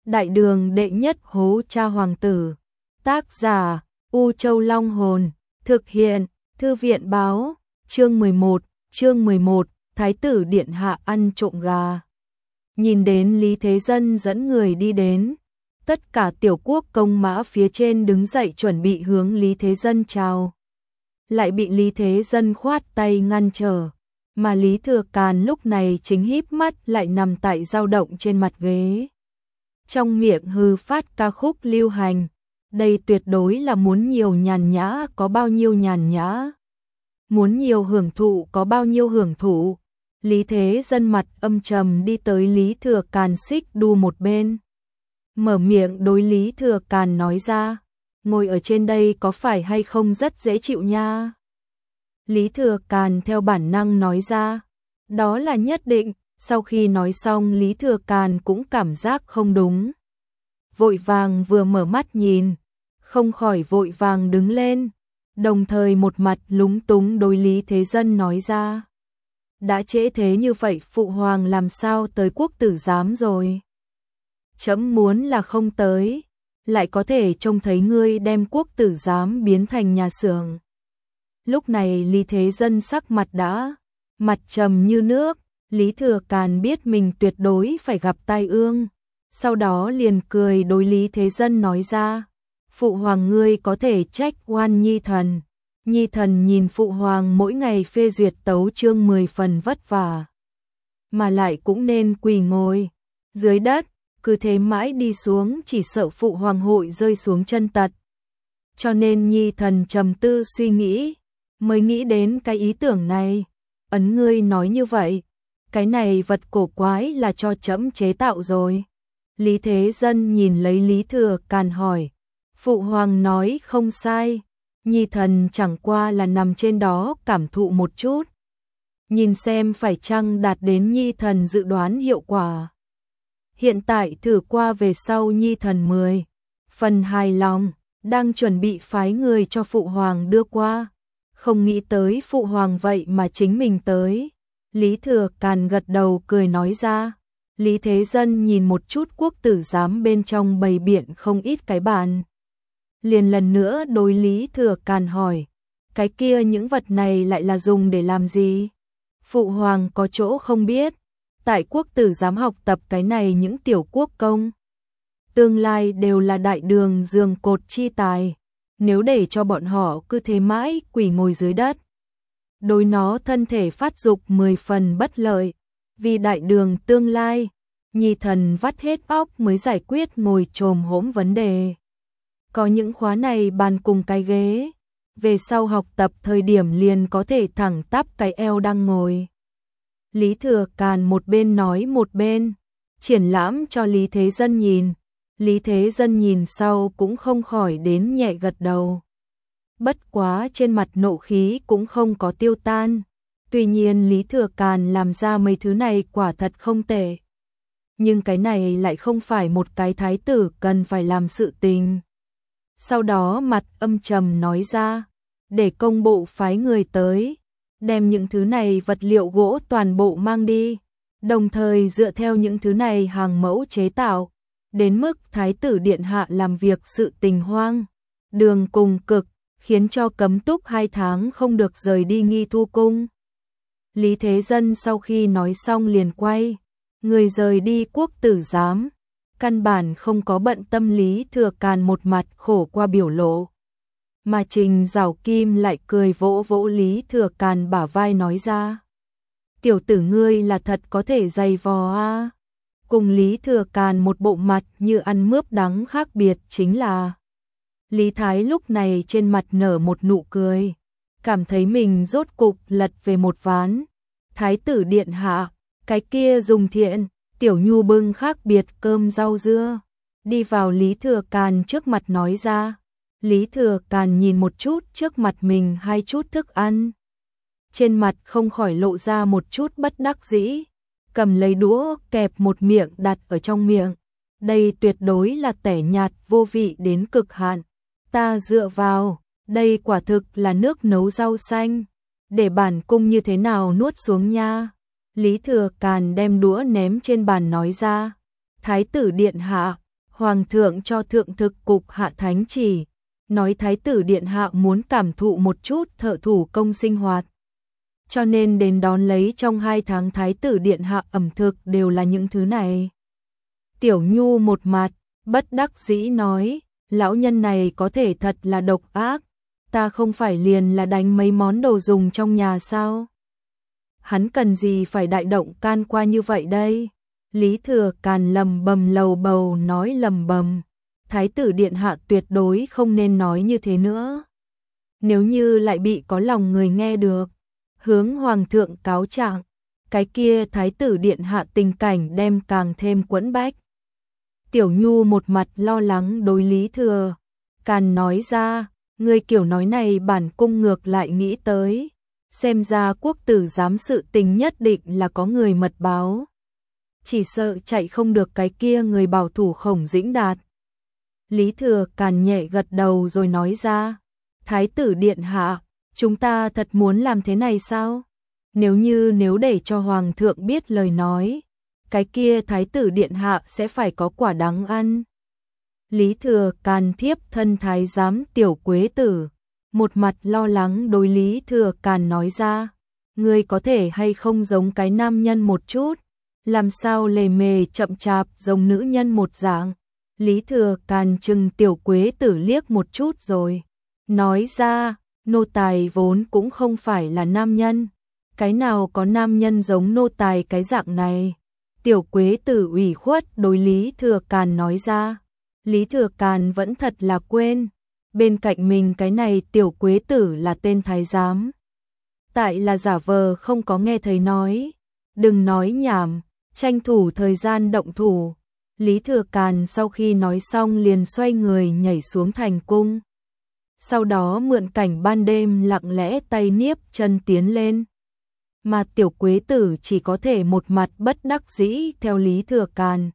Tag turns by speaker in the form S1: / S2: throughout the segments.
S1: Đại đường đệ nhất hố cha hoàng tử. Tác giả U Châu Long Hồn. Thực hiện Thư viện báo. Chương 11, Thái tử điện hạ ăn trộm gà. Nhìn đến Lý Thế Dân dẫn người đi đến, tất cả tiểu quốc công mã phía trên đứng dậy chuẩn bị hướng Lý Thế Dân chào. Lại bị Lý Thế Dân khoát tay ngăn trở, mà Lý Thừa Càn lúc này chính híp mắt lại nằm tại dao động trên mặt ghế. Trong miệng hư phát ca khúc lưu hành, đây tuyệt đối là muốn nhiều nhàn nhã có bao nhiêu nhàn nhã, muốn nhiều hưởng thụ có bao nhiêu hưởng thụ. Lý Thế Dân mặt âm trầm đi tới Lý Thừa Càn xích đu một bên, mở miệng đối Lý Thừa Càn nói ra, ngồi ở trên đây có phải hay không rất dễ chịu nha. Lý Thừa Càn theo bản năng nói ra, đó là nhất định. Sau khi nói xong Lý Thừa Càn cũng cảm giác không đúng, vội vàng vừa mở mắt nhìn, không khỏi vội vàng đứng lên, đồng thời một mặt lúng túng đối Lý Thế Dân nói ra, đã trễ thế như vậy phụ hoàng làm sao tới quốc tử giám rồi? Chấm muốn là không tới, lại có thể trông thấy ngươi đem quốc tử giám biến thành nhà xưởng. Lúc này Lý Thế Dân sắc mặt đã mặt trầm như nước. Lý Thừa Càn biết mình tuyệt đối phải gặp tai ương, sau đó liền cười đối Lý Thế Dân nói ra, phụ hoàng ngươi có thể trách oan nhi thần. Nhi thần nhìn phụ hoàng mỗi ngày phê duyệt tấu chương 10 phần vất vả, mà lại cũng nên quỳ ngồi dưới đất, cứ thế mãi đi xuống chỉ sợ phụ hoàng hội rơi xuống chân tật. Cho nên nhi thần trầm tư suy nghĩ, mới nghĩ đến cái ý tưởng này. Ấn ngươi nói như vậy, cái này vật cổ quái là cho trẫm chế tạo rồi. Lý Thế Dân nhìn lấy Lý Thừa Càn hỏi, phụ hoàng nói không sai, nhi thần chẳng qua là nằm trên đó cảm thụ một chút, nhìn xem phải chăng đạt đến nhi thần dự đoán hiệu quả. Hiện tại thử qua về sau nhi thần 10 phần hài lòng, đang chuẩn bị phái người cho phụ hoàng đưa qua, không nghĩ tới phụ hoàng vậy mà chính mình tới. Lý Thừa Càn gật đầu cười nói ra. Lý Thế Dân nhìn một chút quốc tử giám bên trong bày biện không ít cái bàn, liền lần nữa đối Lý Thừa Càn hỏi, cái kia những vật này lại là dùng để làm gì? Phụ hoàng có chỗ không biết, tại quốc tử giám học tập cái này những tiểu quốc công, tương lai đều là đại đường giường cột chi tài, nếu để cho bọn họ cứ thế mãi quỳ ngồi dưới đất, đối nó thân thể phát dục 10 phần bất lợi, vì đại đường tương lai, nhi thần vắt hết óc mới giải quyết ngồi chồm hổm vấn đề. Có những khóa này bàn cùng cái ghế, về sau học tập thời điểm liền có thể thẳng tắp cái eo đang ngồi. Lý Thừa Càn một bên nói một bên triển lãm cho Lý Thế Dân nhìn. Lý Thế Dân nhìn sau cũng không khỏi đến nhẹ gật đầu. Bất quá trên mặt nộ khí cũng không có tiêu tan. Tuy nhiên Lý Thừa Càn làm ra mấy thứ này quả thật không tệ. Nhưng cái này lại không phải một cái thái tử cần phải làm sự tình. Sau đó mặt âm trầm nói ra, để công bộ phái người tới, đem những thứ này vật liệu gỗ toàn bộ mang đi, đồng thời dựa theo những thứ này hàng mẫu chế tạo, đến mức thái tử điện hạ làm việc sự tình hoang đường cùng cực, khiến cho cấm túc 2 tháng không được rời đi Nghi Thu Cung. Lý Thế Dân sau khi nói xong liền quay người rời đi quốc tử giám, căn bản không có bận tâm Lý Thừa Càn một mặt khổ qua biểu lộ. Mà Trình Giảo Kim lại cười vỗ vỗ Lý Thừa Càn bả vai nói ra, tiểu tử ngươi là thật có thể dày vò a. Cùng Lý Thừa Càn một bộ mặt như ăn mướp đắng khác biệt chính là Lý Thái lúc này trên mặt nở một nụ cười, cảm thấy mình rốt cục lật về một ván. Thái tử điện hạ, cái kia dùng thiện, tiểu nhu bưng khác biệt cơm rau dưa, đi vào Lý Thừa Càn trước mặt nói ra. Lý Thừa Càn nhìn một chút trước mặt mình 2 chút thức ăn, trên mặt không khỏi lộ ra một chút bất đắc dĩ, cầm lấy đũa kẹp một miệng đặt ở trong miệng. Đây tuyệt đối là tẻ nhạt vô vị đến cực hạn. Ta dựa vào, đây quả thực là nước nấu rau xanh, để bản cung như thế nào nuốt xuống nha. Lý Thừa Càn đem đũa ném trên bàn nói ra, thái tử điện hạ, Hoàng thượng cho thượng thực cục hạ thánh chỉ, nói thái tử điện hạ muốn cảm thụ một chút thợ thủ công sinh hoạt. Cho nên đến đón lấy trong 2 tháng thái tử điện hạ ẩm thực đều là những thứ này. Tiểu Nhu một mặt, bất đắc dĩ nói, lão nhân này có thể thật là độc ác, ta không phải liền là đánh mấy món đồ dùng trong nhà sao? Hắn cần gì phải đại động can qua như vậy đây? Lý Thừa Càn lầm bầm lầu bầu nói lầm bầm, thái tử điện hạ tuyệt đối không nên nói như thế nữa. Nếu như lại bị có lòng người nghe được, hướng hoàng thượng cáo trạng, cái kia thái tử điện hạ tình cảnh đem càng thêm quẫn bách. Tiểu Nhu một mặt lo lắng đối Lý Thừa Càn nói ra, người kiểu nói này bản cung ngược lại nghĩ tới, xem ra quốc tử giám sự tình nhất định là có người mật báo. Chỉ sợ chạy không được cái kia người bảo thủ Khổng Dĩnh Đạt. Lý Thừa Càn nhẹ gật đầu rồi nói ra, thái tử điện hạ, chúng ta thật muốn làm thế này sao? Nếu để cho hoàng thượng biết lời nói, cái kia thái tử điện hạ sẽ phải có quả đắng ăn. Lý Thừa Càn thiếp thân thái giám Tiểu Quế Tử, một mặt lo lắng đối Lý Thừa Càn nói ra, ngươi có thể hay không giống cái nam nhân một chút, làm sao lề mề chậm chạp giống nữ nhân một dạng. Lý Thừa Càn chừng Tiểu Quế Tử liếc một chút rồi nói ra, nô tài vốn cũng không phải là nam nhân, cái nào có nam nhân giống nô tài cái dạng này. Tiểu Quế Tử ủy khuất đối Lý Thừa Càn nói ra. Lý Thừa Càn vẫn thật là quên, bên cạnh mình cái này Tiểu Quế Tử là tên thái giám. Tại là giả vờ không có nghe thấy nói, đừng nói nhảm, tranh thủ thời gian động thủ. Lý Thừa Càn sau khi nói xong liền xoay người nhảy xuống thành cung. Sau đó mượn cảnh ban đêm lặng lẽ tay niếp chân tiến lên. Mà Tiểu Quế Tử chỉ có thể một mặt bất đắc dĩ theo Lý Thừa Càn.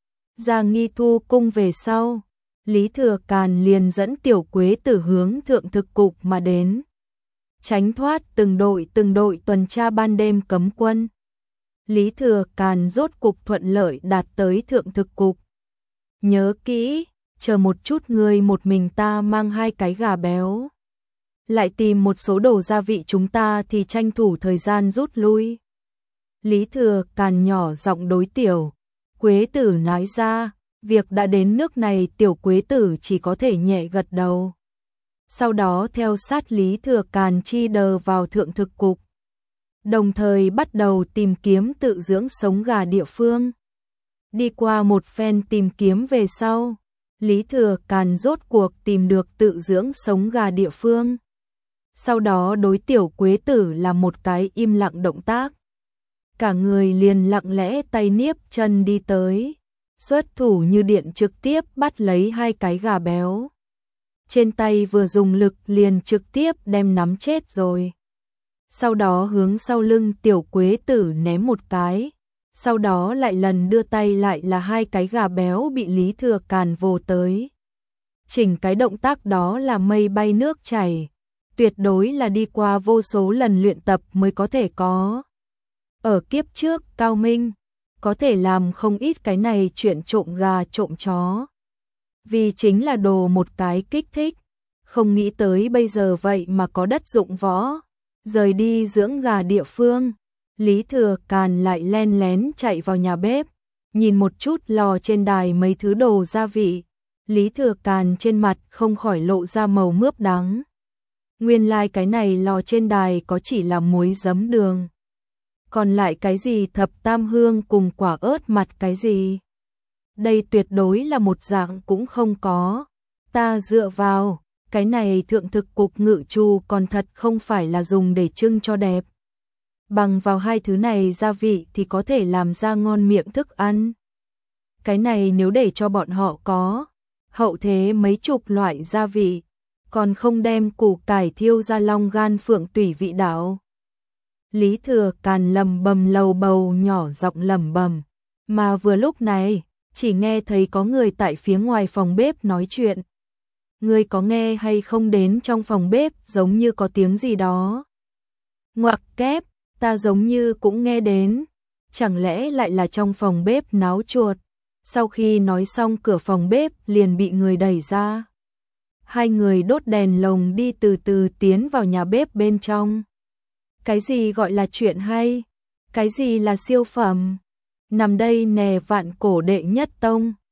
S1: Ra Nghi Thu cung về sau, Lý Thừa Càn liền dẫn Tiểu Quế Tử hướng thượng thực cục mà đến. Tránh thoát từng đội tuần tra ban đêm cấm quân. Lý Thừa Càn rốt cục thuận lợi đạt tới thượng thực cục. Nhớ kỹ, chờ một chút ngươi một mình ta mang 2 cái gà béo. Lại tìm một số đồ gia vị chúng ta thì tranh thủ thời gian rút lui. Lý Thừa Càn nhỏ giọng đối Tiểu Quế Tử nói ra, việc đã đến nước này Tiểu Quế Tử chỉ có thể nhẹ gật đầu. Sau đó theo sát Lý Thừa Càn chi đờ vào thượng thực cục. Đồng thời bắt đầu tìm kiếm tự dưỡng sống gà địa phương. Đi qua một phen tìm kiếm về sau, Lý Thừa Càn rốt cuộc tìm được tự dưỡng sống gà địa phương. Sau đó đối Tiểu Quế Tử là một cái im lặng động tác. Cả người liền lặng lẽ tay niếp chân đi tới, xuất thủ như điện trực tiếp bắt lấy 2 cái gà béo. Trên tay vừa dùng lực liền trực tiếp đem nắm chết rồi. Sau đó hướng sau lưng Tiểu Quế Tử ném một cái, sau đó lại lần đưa tay lại là 2 cái gà béo bị Lý Thừa Càn vồ tới. Chỉnh cái động tác đó là mây bay nước chảy, tuyệt đối là đi qua vô số lần luyện tập mới có thể có. Ở kiếp trước Cao Minh có thể làm không ít cái này chuyện trộm gà trộm chó. Vì chính là đồ một cái kích thích, không nghĩ tới bây giờ vậy mà có đất dụng võ. Rời đi dưỡng gà địa phương, Lý Thừa Càn lại len lén chạy vào nhà bếp, nhìn một chút lò trên đài mấy thứ đồ gia vị. Lý Thừa Càn trên mặt không khỏi lộ ra màu mướp đắng. Nguyên lai cái này lò trên đài có chỉ là muối giấm đường. Còn lại cái gì thập tam hương cùng quả ớt mặt cái gì? Đây tuyệt đối là một dạng cũng không có. Ta dựa vào, cái này thượng thực cục ngự trù còn thật không phải là dùng để trưng cho đẹp. Bằng vào 2 thứ này gia vị thì có thể làm ra ngon miệng thức ăn. Cái này nếu để cho bọn họ có hậu thế mấy chục loại gia vị, còn không đem củ cải thiêu ra long gan phượng tủy vị đạo. Lý Thừa Càn lầm bầm lầu bầu nhỏ giọng lẩm bẩm, mà vừa lúc này, chỉ nghe thấy có người tại phía ngoài phòng bếp nói chuyện. Ngươi có nghe hay không, đến trong phòng bếp giống như có tiếng gì đó. Ngoặc kép, ta giống như cũng nghe đến, chẳng lẽ lại là trong phòng bếp náo chuột. Sau khi nói xong cửa phòng bếp liền bị người đẩy ra. Hai người đốt đèn lồng đi từ từ tiến vào nhà bếp bên trong. Cái gì gọi là chuyện hay? Cái gì là siêu phẩm? Nằm đây nè, vạn cổ đệ nhất tông.